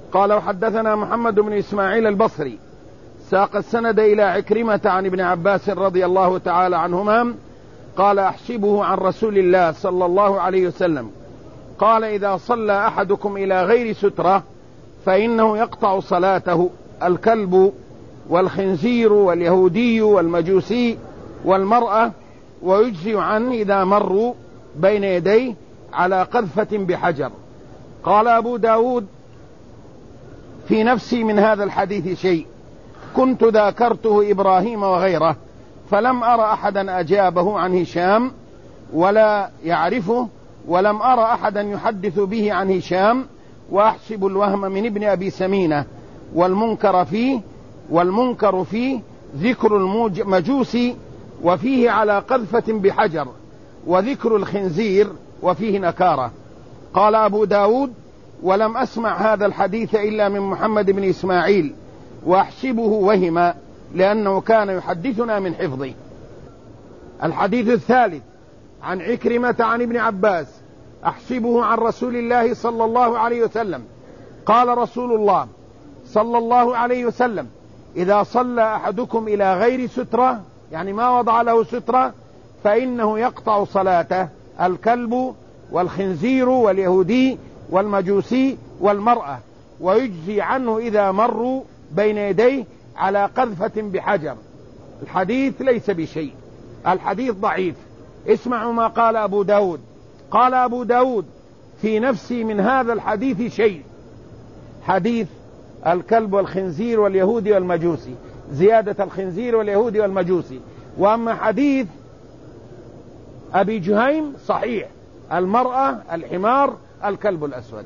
قال وحدثنا محمد بن إسماعيل البصري ساق السند إلى عكرمة عن ابن عباس رضي الله تعالى عنهما قال أحسبه عن رسول الله صلى الله عليه وسلم قال إذا صلى أحدكم إلى غير سترة فإنه يقطع صلاته الكلب والخنزير واليهودي والمجوسي والمرأة ويجزي عنه إذا مروا بين يديه على قذفة بحجر. قال أبو داود في نفسي من هذا الحديث شيء كنت ذاكرته إبراهيم وغيره فلم أرى أحدا أجابه عن هشام ولا يعرفه ولم أرى أحدا يحدث به عن هشام وأحسب الوهم من ابن أبي سمينة والمنكر فيه ذكر المجوس وفيه على قذفة بحجر وذكر الخنزير وفيه نكارة. قال أبو داود ولم أسمع هذا الحديث إلا من محمد بن إسماعيل وأحسبه وهما لأنه كان يحدثنا من حفظه. الحديث الثالث عن عكرمة عن ابن عباس أحسبه عن رسول الله صلى الله عليه وسلم قال رسول الله صلى الله عليه وسلم إذا صلى أحدكم إلى غير سترة يعني ما وضع له سترة فإنه يقطع صلاته الكلب والخنزير واليهودي والمجوسي والمرأة ويجزي عنه إذا مروا بين يديه على قذفة بحجر. الحديث ليس بشيء، الحديث ضعيف. اسمعوا ما قال أبو داود. قال أبو داود في نفسي من هذا الحديث شيء، حديث الكلب والخنزير واليهودي والمجوسي، زيادة الخنزير واليهودي والمجوسي. وأما حديث أبي جهيم صحيح، المرأة الحمار الكلب الأسود.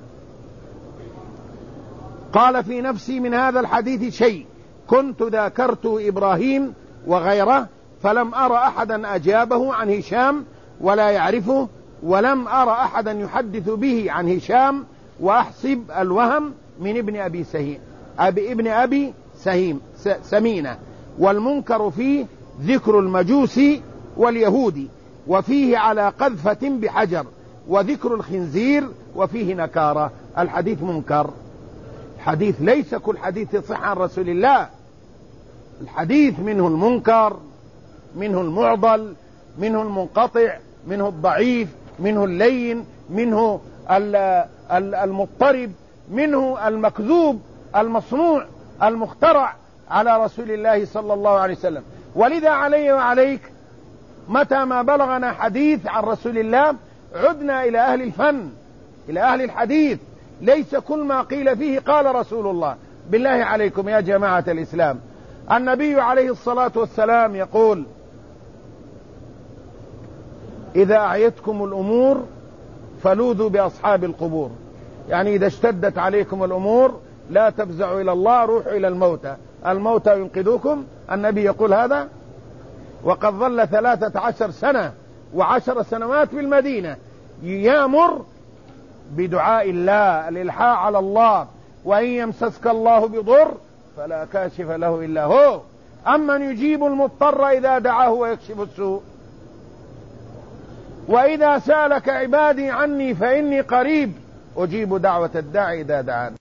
قال في نفسي من هذا الحديث شيء كنت ذاكرت إبراهيم وغيره فلم أرى أحدا أجابه عن هشام ولا يعرفه ولم أرى أحدا يحدث به عن هشام وأحسب الوهم من ابن أبي سمينة. والمنكر فيه ذكر المجوس واليهودي وفيه على قذفة بحجر وذكر الخنزير وفيه نكارة. الحديث منكر. الحديث ليس كل حديث يصح عن رسول الله، الحديث منه المنكر، منه المعضل، منه المنقطع، منه الضعيف، منه اللين، منه المضطرب، منه المكذوب المصنوع المخترع على رسول الله صلى الله عليه وسلم. ولذا علي وعليك متى ما بلغنا حديث عن رسول الله عدنا إلى أهل الفن، إلى أهل الحديث. ليس كل ما قيل فيه قال رسول الله. بالله عليكم يا جماعة الإسلام، النبي عليه الصلاة والسلام يقول إذا أعيتكم الأمور فلوذوا بأصحاب القبور، يعني إذا اشتدت عليكم الأمور لا تفزعوا إلى الله، روحوا إلى الموتى ينقذوكم. النبي يقول هذا وقد ظل 13 سنة و10 سنوات في المدينة يأمر بدعاء الله، الإلحاح على الله، وإن يمسسك الله بضر فلا كاشف له إلا هو، أمن يجيب المضطر إذا دعاه ويكشف السوء، وإذا سألك عبادي عني فإني قريب أجيب دعوة الداعي إذا دعان.